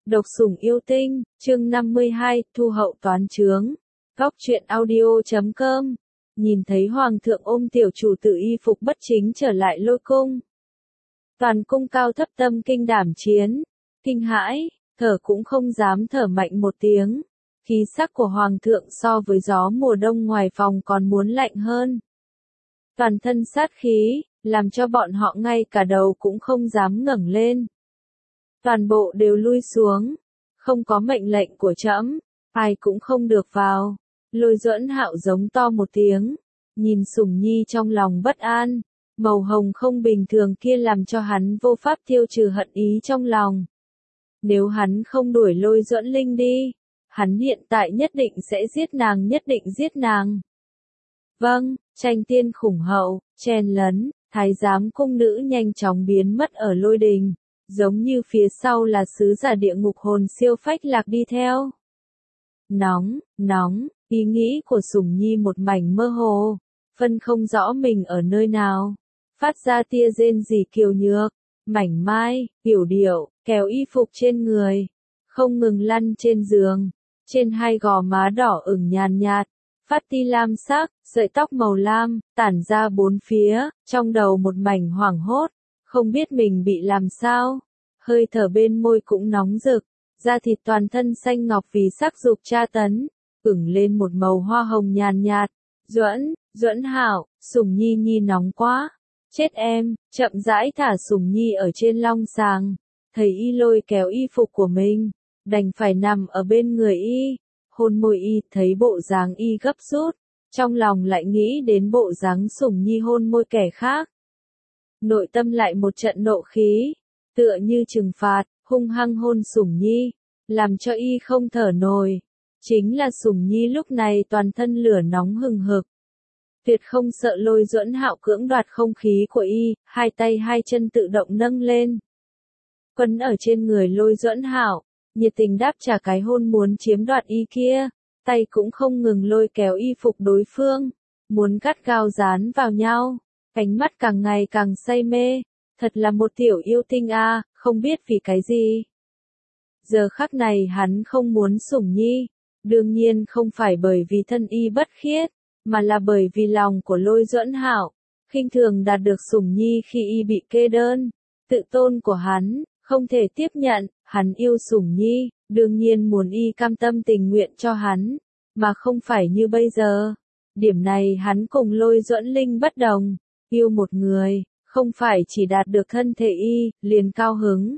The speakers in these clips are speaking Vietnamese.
Độc sủng yêu tinh, chương 52, thu hậu toán chướng. Góc truyện audio.com. Nhìn thấy hoàng thượng ôm tiểu chủ tử y phục bất chính trở lại Lôi cung. Toàn cung cao thấp tâm kinh đảm chiến, kinh hãi, thở cũng không dám thở mạnh một tiếng. Khí sắc của hoàng thượng so với gió mùa đông ngoài phòng còn muốn lạnh hơn. Toàn thân sát khí, làm cho bọn họ ngay cả đầu cũng không dám ngẩng lên. Toàn bộ đều lui xuống, không có mệnh lệnh của trẫm, ai cũng không được vào. Lôi Duẫn Hạo giống to một tiếng, nhìn Sủng Nhi trong lòng bất an, màu hồng không bình thường kia làm cho hắn vô pháp tiêu trừ hận ý trong lòng. Nếu hắn không đuổi Lôi Duẫn Linh đi, hắn hiện tại nhất định sẽ giết nàng, nhất định giết nàng. Vâng, tranh tiên khủng hậu, chen lấn, thái giám cung nữ nhanh chóng biến mất ở lôi đình, giống như phía sau là sứ giả địa ngục hồn siêu phách lạc đi theo. Nóng, nóng, ý nghĩ của Sủng Nhi một mảnh mơ hồ, phân không rõ mình ở nơi nào, phát ra tia rên rỉ kiều nhược, mảnh mai, yểu điệu, kéo y phục trên người, không ngừng lăn trên giường, trên hai gò má đỏ ửng nhàn nhạt, phát ti lam sắc, sợi tóc màu lam, tản ra bốn phía, trong đầu một mảnh hoảng hốt, không biết mình bị làm sao, hơi thở bên môi cũng nóng rực, da thịt toàn thân xanh ngọc vì sắc dục tra tấn, ửng lên một màu hoa hồng nhàn nhạt. Duẫn Hạo, Sủng Nhi Nhi nóng quá, chết em, chậm rãi thả Sủng Nhi ở trên long sàng, thấy y lôi kéo y phục của mình, đành phải nằm ở bên người y, hôn môi y, thấy bộ dáng y gấp rút, trong lòng lại nghĩ đến bộ dáng Sủng Nhi hôn môi kẻ khác. Nội tâm lại một trận nộ khí, tựa như trừng phạt, hung hăng hôn Sủng Nhi, làm cho y không thở nổi. Chính là Sủng Nhi lúc này toàn thân lửa nóng hừng hực. Tuyệt không sợ Lôi Duẫn Hạo cưỡng đoạt không khí của y, hai tay hai chân tự động nâng lên. Quấn ở trên người Lôi Duẫn Hạo, nhiệt tình đáp trả cái hôn muốn chiếm đoạt y kia, tay cũng không ngừng lôi kéo y phục đối phương, muốn gắt gao dán vào nhau, ánh mắt càng ngày càng say mê, thật là một tiểu yêu tinh a, không biết vì cái gì. Giờ khắc này hắn không muốn Sủng Nhi, đương nhiên không phải bởi vì thân y bất khiết, mà là bởi vì lòng của Lôi Duẫn Hạo, khinh thường đạt được Sủng Nhi khi y bị kê đơn, tự tôn của hắn, không thể tiếp nhận, hắn yêu Sủng Nhi, đương nhiên muốn y cam tâm tình nguyện cho hắn, mà không phải như bây giờ. Điểm này hắn cùng Lôi Duẫn Linh bất đồng, yêu một người, không phải chỉ đạt được thân thể y, liền cao hứng,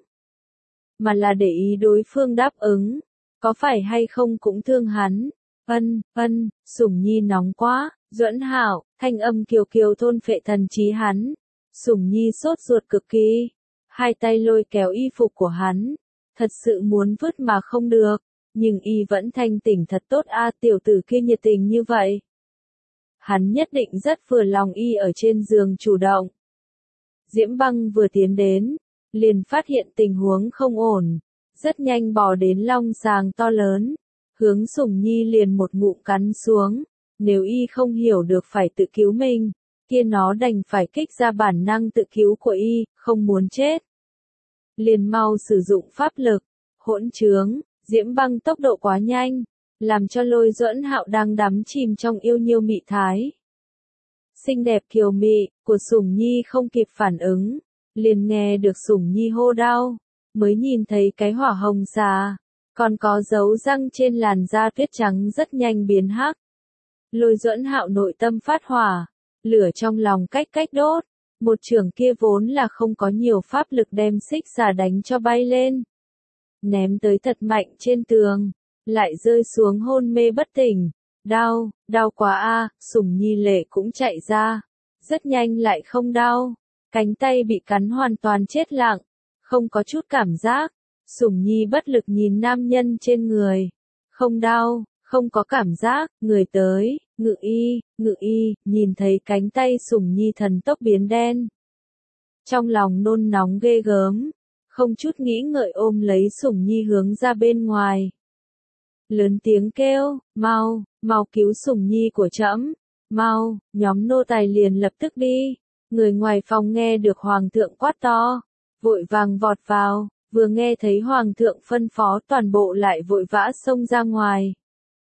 mà là để ý đối phương đáp ứng, có phải hay không cũng thương hắn. Sủng Nhi nóng quá, Duẫn Hạo, thanh âm kiều kiều thôn phệ thần trí hắn. Sủng Nhi sốt ruột cực kỳ, hai tay lôi kéo y phục của hắn, thật sự muốn vứt mà không được, nhưng y vẫn thanh tỉnh thật tốt a, tiểu tử kia nhiệt tình như vậy. Hắn nhất định rất vừa lòng y ở trên giường chủ động. Diễm Băng vừa tiến đến, liền phát hiện tình huống không ổn, rất nhanh bò đến long sàng to lớn, hướng Sủng Nhi liền một ngụm cắn xuống, nếu y không hiểu được phải tự cứu mình, kia nó đành phải kích ra bản năng tự cứu của y, không muốn chết. Liền mau sử dụng pháp lực, hỗn trướng, Diễm Băng tốc độ quá nhanh, làm cho Lôi Duẫn Hạo đang đắm chìm trong yêu nhiêu mị thái. Xinh đẹp kiều mị, của Sủng Nhi không kịp phản ứng, liền nghe được Sủng Nhi hô đau, mới nhìn thấy cái hỏa hồng xà, còn có dấu răng trên làn da tuyết trắng rất nhanh biến hắc. Lôi Duẫn Hạo nội tâm phát hỏa, lửa trong lòng cách đốt, một chưởng kia vốn là không có nhiều pháp lực đem xích xà đánh cho bay lên. Ném tới thật mạnh trên tường, lại rơi xuống hôn mê bất tỉnh, đau quá a, Sủng Nhi lệ cũng chạy ra, rất nhanh lại không đau, cánh tay bị cắn hoàn toàn chết lặng, không có chút cảm giác. Sủng Nhi bất lực nhìn nam nhân trên người, không đau, không có cảm giác, người tới, ngự y, nhìn thấy cánh tay Sủng Nhi thần tốc biến đen. Trong lòng nôn nóng ghê gớm, không chút nghĩ ngợi ôm lấy Sủng Nhi hướng ra bên ngoài. Lớn tiếng kêu, mau cứu Sủng Nhi của trẫm, mau, nhóm nô tài liền lập tức đi. Người ngoài phòng nghe được hoàng thượng quát to, vội vàng vọt vào, Vừa nghe thấy hoàng thượng phân phó toàn bộ lại vội vã xông ra ngoài.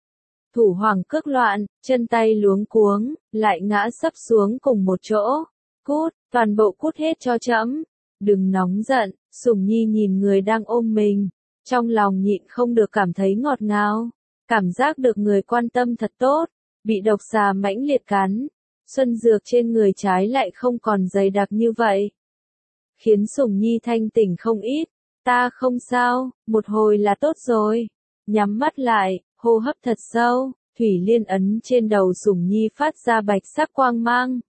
Thủ hoàng cước loạn, chân tay luống cuống, lại ngã sấp xuống cùng một chỗ. Cút, toàn bộ cút hết cho trẫm. Đừng nóng giận, Sủng Nhi nhìn người đang ôm mình. Trong lòng nhịn không được cảm thấy ngọt ngào. Cảm giác được người quan tâm thật tốt. Bị độc xà mãnh liệt cắn. Xuân dược trên người trái lại không còn dày đặc như vậy. Khiến Sủng Nhi thanh tỉnh không ít. Ta không sao, một hồi là tốt rồi. Nhắm mắt lại, hô hấp thật sâu, thủy liên ấn trên đầu Sủng Nhi phát ra bạch sắc quang mang.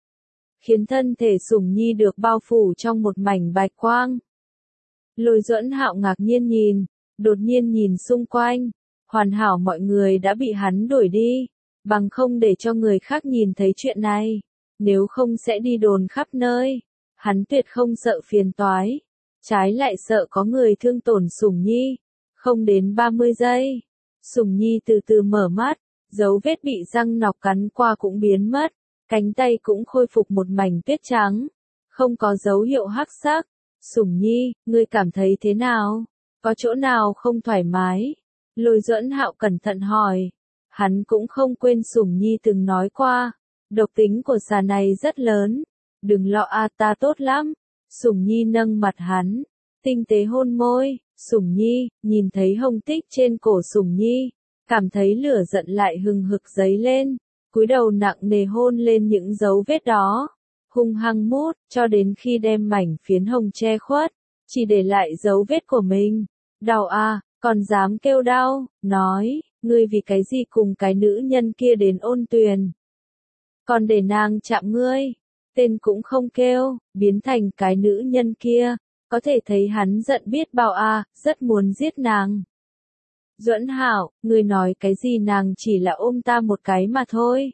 Khiến thân thể Sủng Nhi được bao phủ trong một mảnh bạch quang. Lôi Duẫn Hạo ngạc nhiên nhìn, đột nhiên nhìn xung quanh. Hoàn hảo mọi người đã bị hắn đuổi đi, bằng không để cho người khác nhìn thấy chuyện này. Nếu không sẽ đi đồn khắp nơi. Hắn tuyệt không sợ phiền toái. Trái lại sợ có người thương tổn Sủng Nhi. Không đến 30 giây. Sủng Nhi từ từ mở mắt. Dấu vết bị răng nọc cắn qua cũng biến mất. Cánh tay cũng khôi phục một mảnh tuyết trắng. Không có dấu hiệu hắc sắc. Sủng Nhi, ngươi cảm thấy thế nào? Có chỗ nào không thoải mái? Lôi Duẫn Hạo cẩn thận hỏi. Hắn cũng không quên Sủng Nhi từng nói qua. Độc tính của xà này rất lớn. Đừng lo ta tốt lắm. Sủng Nhi nâng mặt hắn. Tinh tế hôn môi. Sủng Nhi, nhìn thấy hồng tích trên cổ Sủng Nhi. Cảm thấy lửa giận lại hừng hực dấy lên. Cúi đầu nặng nề hôn lên những dấu vết đó. Hung hăng mút, cho đến khi đem mảnh phiến hồng che khuất. Chỉ để lại dấu vết của mình. Đau còn dám kêu đau, nói, ngươi vì cái gì cùng cái nữ nhân kia đến Ôn Tuyền. Còn để nàng chạm ngươi, tên cũng không kêu, biến thành cái nữ nhân kia, có thể thấy hắn giận biết bao rất muốn giết nàng. Duẫn Hạo, ngươi nói cái gì, nàng chỉ là ôm ta một cái mà thôi.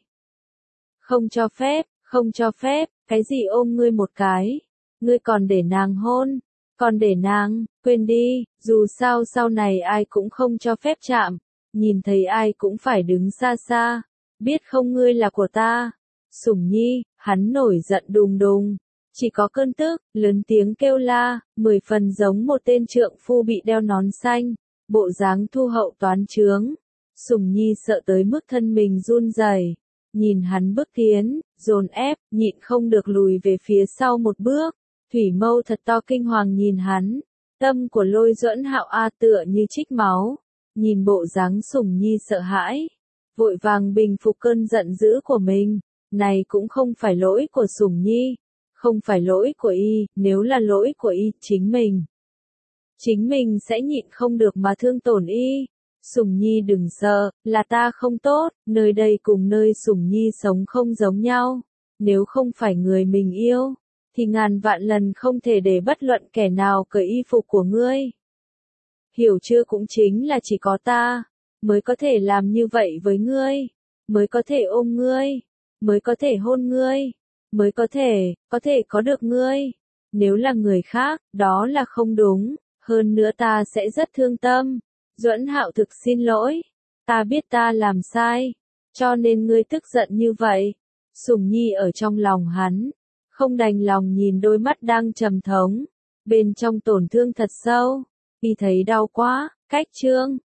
Không cho phép, không cho phép, cái gì ôm ngươi một cái, ngươi còn để nàng hôn. Còn để nàng, quên đi, dù sao sau này ai cũng không cho phép chạm, nhìn thấy ai cũng phải đứng xa xa, biết không, ngươi là của ta. Sủng Nhi, hắn nổi giận đùng đùng, chỉ có cơn tức, lớn tiếng kêu la, 10 phần giống một tên trượng phu bị đeo nón xanh, bộ dáng thu hậu toán trướng. Sủng Nhi sợ tới mức thân mình run rẩy, nhìn hắn bước tiến, dồn ép, nhịn không được lùi về phía sau một bước. Thủy mâu thật to kinh hoàng nhìn hắn, tâm của Lôi Duẫn Hạo tựa như trích máu, nhìn bộ dáng Sủng Nhi sợ hãi, vội vàng bình phục cơn giận dữ của mình, này cũng không phải lỗi của Sủng Nhi, không phải lỗi của y, nếu là lỗi của y, chính mình sẽ nhịn không được mà thương tổn y. Sủng Nhi đừng sợ, là ta không tốt, nơi đây cùng nơi Sủng Nhi sống không giống nhau, nếu không phải người mình yêu thì ngàn vạn lần không thể để bất luận kẻ nào cởi y phục của ngươi. Hiểu chưa, cũng chính là chỉ có ta mới có thể làm như vậy với ngươi, mới có thể ôm ngươi, mới có thể hôn ngươi, mới có thể có được ngươi. Nếu là người khác, đó là không đúng, hơn nữa ta sẽ rất thương tâm. Duẫn Hạo thực xin lỗi, ta biết ta làm sai, cho nên ngươi tức giận như vậy. Sủng Nhi ở trong lòng hắn, không đành lòng nhìn đôi mắt đang trầm thống, bên trong tổn thương thật sâu, y thấy đau quá, cách chương.